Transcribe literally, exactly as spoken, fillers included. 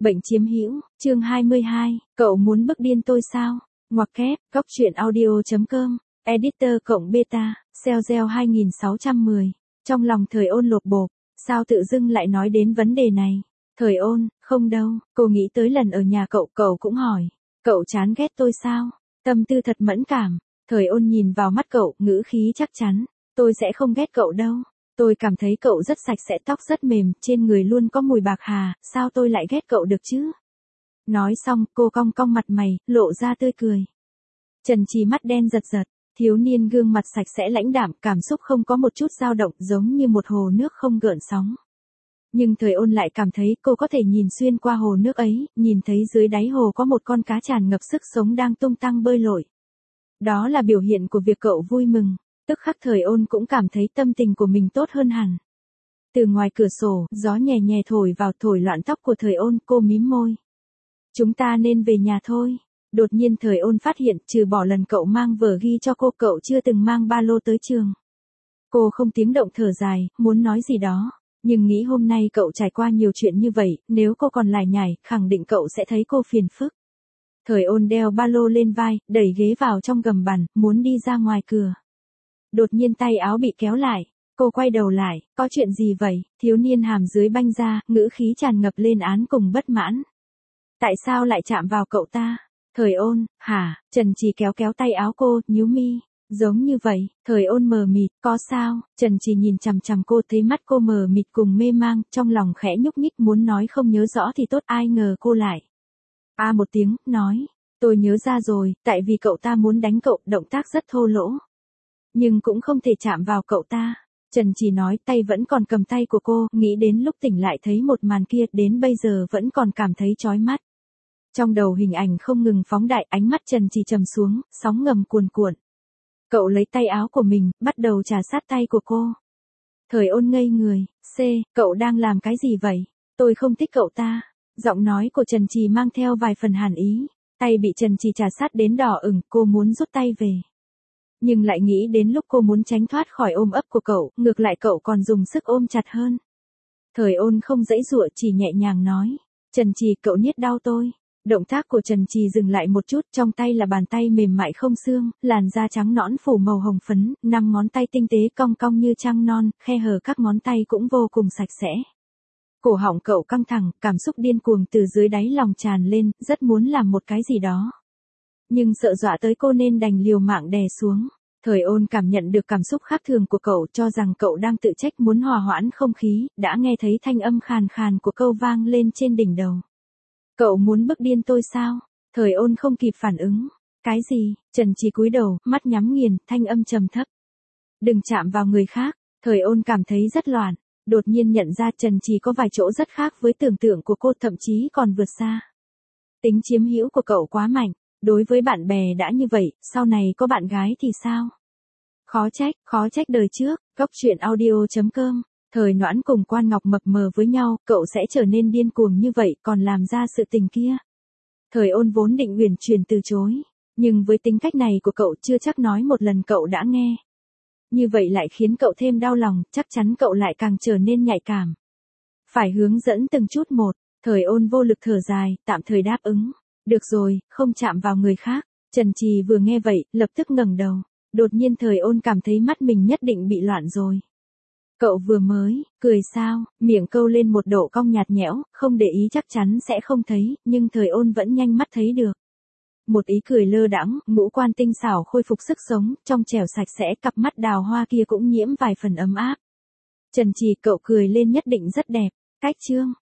Bệnh chiếm hữu, chương hai mươi hai, cậu muốn bức điên tôi sao? Ngoặc kép, góc truyện audio.com, editor cộng beta, Cell hai nghìn sáu trăm mười. Trong lòng Thời Ôn lột bột, sao tự dưng lại nói đến vấn đề này? Thời Ôn, không đâu, cô nghĩ tới lần ở nhà cậu, cậu cũng hỏi, cậu chán ghét tôi sao? Tâm tư thật mẫn cảm. Thời Ôn nhìn vào mắt cậu, ngữ khí chắc chắn, tôi sẽ không ghét cậu đâu. Tôi cảm thấy cậu rất sạch sẽ, tóc rất mềm, trên người luôn có mùi bạc hà, sao tôi lại ghét cậu được chứ? Nói xong, cô cong cong mặt mày, lộ ra tươi cười. Trần Trì mắt đen giật giật, thiếu niên gương mặt sạch sẽ lãnh đạm, cảm xúc không có một chút dao động, giống như một hồ nước không gợn sóng. Nhưng Thời Ôn lại cảm thấy cô có thể nhìn xuyên qua hồ nước ấy, nhìn thấy dưới đáy hồ có một con cá tràn ngập sức sống đang tung tăng bơi lội. Đó là biểu hiện của việc cậu vui mừng. Tức khắc Thời Ôn cũng cảm thấy tâm tình của mình tốt hơn hẳn. Từ ngoài cửa sổ, gió nhẹ nhẹ thổi vào, thổi loạn tóc của Thời Ôn, cô mím môi. Chúng ta nên về nhà thôi. Đột nhiên Thời Ôn phát hiện, trừ bỏ lần cậu mang vở ghi cho cô, cậu chưa từng mang ba lô tới trường. Cô không tiếng động thở dài, muốn nói gì đó, nhưng nghĩ hôm nay cậu trải qua nhiều chuyện như vậy, nếu cô còn lải nhải, khẳng định cậu sẽ thấy cô phiền phức. Thời Ôn đeo ba lô lên vai, đẩy ghế vào trong gầm bàn, muốn đi ra ngoài cửa. Đột nhiên tay áo bị kéo lại, cô quay đầu lại, có chuyện gì vậy? Thiếu niên hàm dưới banh ra, ngữ khí tràn ngập lên án cùng bất mãn. Tại sao lại chạm vào cậu ta? Thời Ôn, hả? Trần Trì kéo kéo tay áo cô, nhíu mi. Giống như vậy, Thời Ôn mờ mịt, có sao? Trần Trì nhìn chằm chằm cô, thấy mắt cô mờ mịt cùng mê mang, trong lòng khẽ nhúc nhích, muốn nói không nhớ rõ thì tốt, ai ngờ cô lại. A à một tiếng, nói, tôi nhớ ra rồi, tại vì cậu ta muốn đánh cậu, động tác rất thô lỗ. Nhưng cũng không thể chạm vào cậu ta. Trần Trì nói, tay vẫn còn cầm tay của cô, nghĩ đến lúc tỉnh lại thấy một màn kia, đến bây giờ vẫn còn cảm thấy chói mắt. Trong đầu hình ảnh không ngừng phóng đại, ánh mắt Trần Trì trầm xuống, sóng ngầm cuồn cuộn. Cậu lấy tay áo của mình, bắt đầu trà sát tay của cô. Thời Ôn ngây người, C, cậu đang làm cái gì vậy? Tôi không thích cậu ta. Giọng nói của Trần Trì mang theo vài phần hàn ý. Tay bị Trần Trì trà sát đến đỏ ửng, cô muốn rút tay về. Nhưng lại nghĩ đến lúc cô muốn tránh thoát khỏi ôm ấp của cậu, ngược lại cậu còn dùng sức ôm chặt hơn. Thời Ôn không giãy giụa, chỉ nhẹ nhàng nói, Trần Trì, cậu niết đau tôi. Động tác của Trần Trì dừng lại một chút, trong tay là bàn tay mềm mại không xương, làn da trắng nõn phủ màu hồng phấn, năm ngón tay tinh tế cong cong như trăng non, khe hở các ngón tay cũng vô cùng sạch sẽ. Cổ họng cậu căng thẳng, cảm xúc điên cuồng từ dưới đáy lòng tràn lên, rất muốn làm một cái gì đó. Nhưng sợ dọa tới cô nên đành liều mạng đè xuống. Thời Ôn cảm nhận được cảm xúc khác thường của cậu, cho rằng cậu đang tự trách, muốn hòa hoãn không khí, đã nghe thấy thanh âm khàn khàn của câu vang lên trên đỉnh đầu. Cậu muốn bức điên tôi sao? Thời Ôn không kịp phản ứng. Cái gì? Trần Trì cúi đầu, mắt nhắm nghiền, thanh âm trầm thấp. Đừng chạm vào người khác. Thời Ôn cảm thấy rất loạn, đột nhiên nhận ra Trần Trì có vài chỗ rất khác với tưởng tượng của cô, thậm chí còn vượt xa. Tính chiếm hữu của cậu quá mạnh. Đối với bạn bè đã như vậy, sau này có bạn gái thì sao? Khó trách, khó trách đời trước, góc truyện audio.com, Thời Noãn cùng Quan Ngọc mập mờ với nhau, cậu sẽ trở nên điên cuồng như vậy, còn làm ra sự tình kia. Thời Ôn vốn định uyển chuyển từ chối, nhưng với tính cách này của cậu chưa chắc nói một lần cậu đã nghe. Như vậy lại khiến cậu thêm đau lòng, chắc chắn cậu lại càng trở nên nhạy cảm. Phải hướng dẫn từng chút một, Thời Ôn vô lực thở dài, tạm thời đáp ứng. Được rồi, không chạm vào người khác. Trần Trì vừa nghe vậy, lập tức ngẩng đầu. Đột nhiên Thời Ôn cảm thấy mắt mình nhất định bị loạn rồi. Cậu vừa mới, cười sao, miệng câu lên một độ cong nhạt nhẽo, không để ý chắc chắn sẽ không thấy, nhưng Thời Ôn vẫn nhanh mắt thấy được. Một ý cười lơ đãng, ngũ quan tinh xảo khôi phục sức sống, trong trẻo sạch sẽ, cặp mắt đào hoa kia cũng nhiễm vài phần ấm áp. Trần Trì, cậu cười lên nhất định rất đẹp. Cách chương.